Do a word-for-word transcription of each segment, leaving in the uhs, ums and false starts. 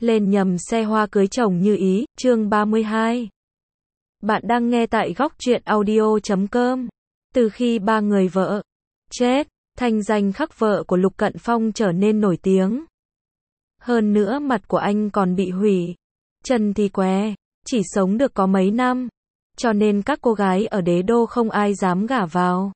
lên nhầm xe hoa cưới chồng như ý, chương ba mươi hai. Bạn đang nghe tại góc truyện audio chấm com. Từ khi ba người vợ chết, thanh danh khắc vợ của Lục Cận Phong trở nên nổi tiếng. Hơn nữa mặt của anh còn bị hủy, chân thì què, chỉ sống được có mấy năm, cho nên các cô gái ở đế đô không ai dám gả vào.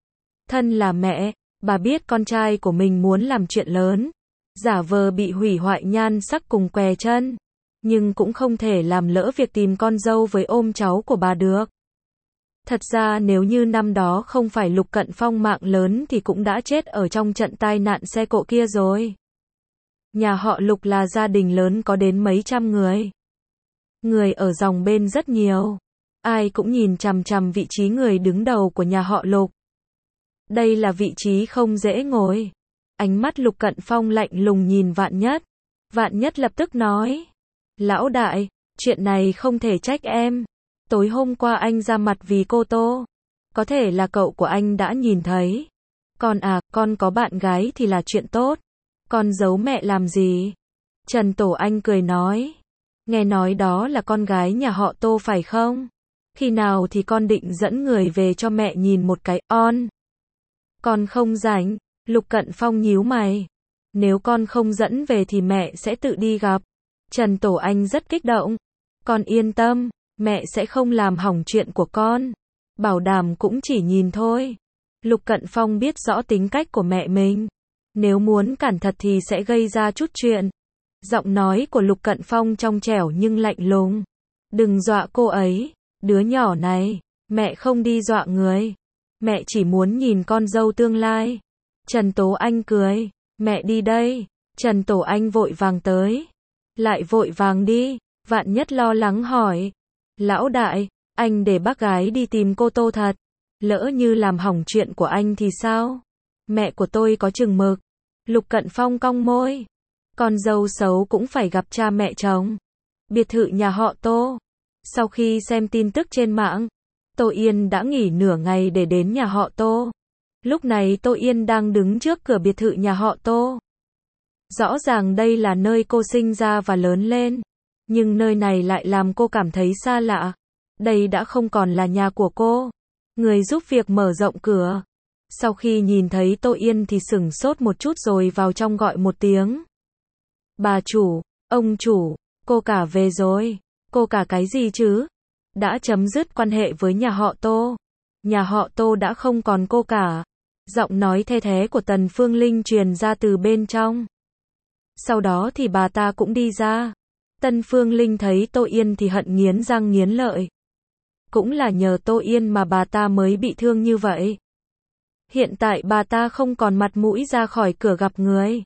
Thân là mẹ, bà biết con trai của mình muốn làm chuyện lớn, giả vờ bị hủy hoại nhan sắc cùng què chân, nhưng cũng không thể làm lỡ việc tìm con dâu với ôm cháu của bà được. Thật ra nếu như năm đó không phải Lục Cận Phong mạng lớn thì cũng đã chết ở trong trận tai nạn xe cộ kia rồi. Nhà họ Lục là gia đình lớn có đến mấy trăm người. Người ở dòng bên rất nhiều. Ai cũng nhìn chằm chằm vị trí người đứng đầu của nhà họ Lục. Đây là vị trí không dễ ngồi. Ánh mắt Lục Cận Phong lạnh lùng nhìn Vạn Nhất. Vạn Nhất lập tức nói: Lão đại, chuyện này không thể trách em. Tối hôm qua anh ra mặt vì cô Tô. Có thể là cậu của anh đã nhìn thấy. Con à, con có bạn gái thì là chuyện tốt. Con giấu mẹ làm gì? Trần Tổ Anh cười nói: Nghe nói đó là con gái nhà họ Tô phải không? Khi nào thì con định dẫn người về cho mẹ nhìn một cái, on. Con không rảnh. Lục Cận Phong nhíu mày. Nếu con không dẫn về thì mẹ sẽ tự đi gặp. Trần Tổ Anh rất kích động. Con yên tâm, mẹ sẽ không làm hỏng chuyện của con. Bảo đảm cũng chỉ nhìn thôi. Lục Cận Phong biết rõ tính cách của mẹ mình. Nếu muốn cản thật thì sẽ gây ra chút chuyện. Giọng nói của Lục Cận Phong trong trẻo nhưng lạnh lùng. Đừng dọa cô ấy, đứa nhỏ này. Mẹ không đi dọa người. Mẹ chỉ muốn nhìn con dâu tương lai. Trần Tố Anh cười. Mẹ đi đây. Trần Tổ Anh vội vàng tới. Lại vội vàng đi. Vạn Nhất lo lắng hỏi: Lão đại, anh để bác gái đi tìm cô Tô thật. Lỡ như làm hỏng chuyện của anh thì sao? Mẹ của tôi có chừng mực. Lục Cận Phong cong môi. Con dâu xấu cũng phải gặp cha mẹ chồng. Biệt thự nhà họ Tô. Sau khi xem tin tức trên mạng, Tô Yên đã nghỉ nửa ngày để đến nhà họ Tô. Lúc này Tô Yên đang đứng trước cửa biệt thự nhà họ Tô. Rõ ràng đây là nơi cô sinh ra và lớn lên. Nhưng nơi này lại làm cô cảm thấy xa lạ. Đây đã không còn là nhà của cô. Người giúp việc mở rộng cửa. Sau khi nhìn thấy Tô Yên thì sửng sốt một chút rồi vào trong gọi một tiếng. Bà chủ, ông chủ, cô cả về rồi. Cô cả cái gì chứ? Đã chấm dứt quan hệ với nhà họ Tô. Nhà họ Tô đã không còn cô cả. Giọng nói the thé của Tần Phương Linh truyền ra từ bên trong. Sau đó thì bà ta cũng đi ra. Tần Phương Linh thấy Tô Yên thì hận nghiến răng nghiến lợi. Cũng là nhờ Tô Yên mà bà ta mới bị thương như vậy. Hiện tại bà ta không còn mặt mũi ra khỏi cửa gặp người.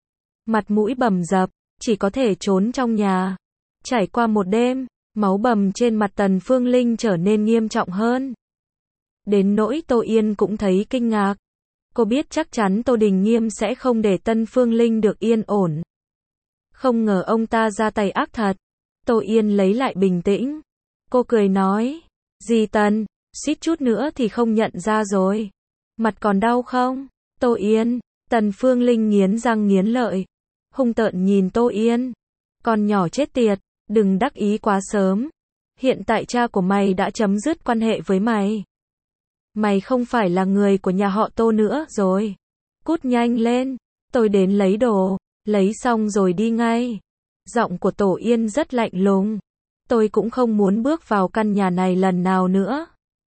Mặt mũi bầm dập, chỉ có thể trốn trong nhà. Trải qua một đêm, máu bầm trên mặt Tần Phương Linh trở nên nghiêm trọng hơn. Đến nỗi Tô Yên cũng thấy kinh ngạc. Cô biết chắc chắn Tô Đình Nghiêm sẽ không để Tần Phương Linh được yên ổn. Không ngờ ông ta ra tay ác thật. Tô Yên lấy lại bình tĩnh. Cô cười nói: Dì Tần, suýt chút nữa thì không nhận ra rồi. Mặt còn đau không? Tô Yên. Tần Phương Linh nghiến răng nghiến lợi, hung tợn nhìn Tô Yên. Con nhỏ chết tiệt, đừng đắc ý quá sớm. Hiện tại cha của mày đã chấm dứt quan hệ với mày. Mày không phải là người của nhà họ Tô nữa rồi. Cút nhanh lên, tôi đến lấy đồ. Lấy xong rồi đi ngay. Giọng của Tổ Yên rất lạnh lùng. Tôi cũng không muốn bước vào căn nhà này lần nào nữa.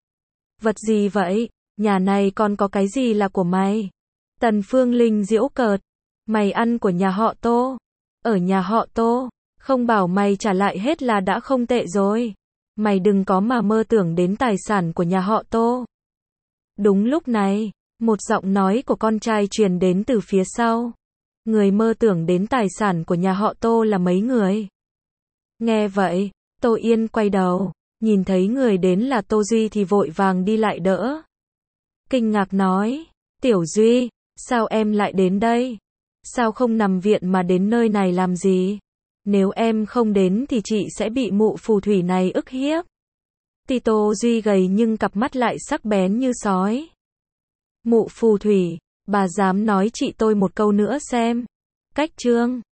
Vật gì vậy? Nhà này còn có cái gì là của mày? Tần Phương Linh giễu cợt. Mày ăn của nhà họ Tô. Ở nhà họ Tô, không bảo mày trả lại hết là đã không tệ rồi. Mày đừng có mà mơ tưởng đến tài sản của nhà họ Tô. Đúng lúc này, một giọng nói của con trai truyền đến từ phía sau. Người mơ tưởng đến tài sản của nhà họ Tô là mấy người? Nghe vậy, Tô Yên quay đầu, nhìn thấy người đến là Tô Duy thì vội vàng đi lại đỡ. Kinh ngạc nói: Tiểu Duy, sao em lại đến đây? Sao không nằm viện mà đến nơi này làm gì? Nếu em không đến thì chị sẽ bị mụ phù thủy này ức hiếp. Thì Tô Duy gầy nhưng cặp mắt lại sắc bén như sói. Mụ phù thủy, bà dám nói chị tôi một câu nữa xem. Cách chương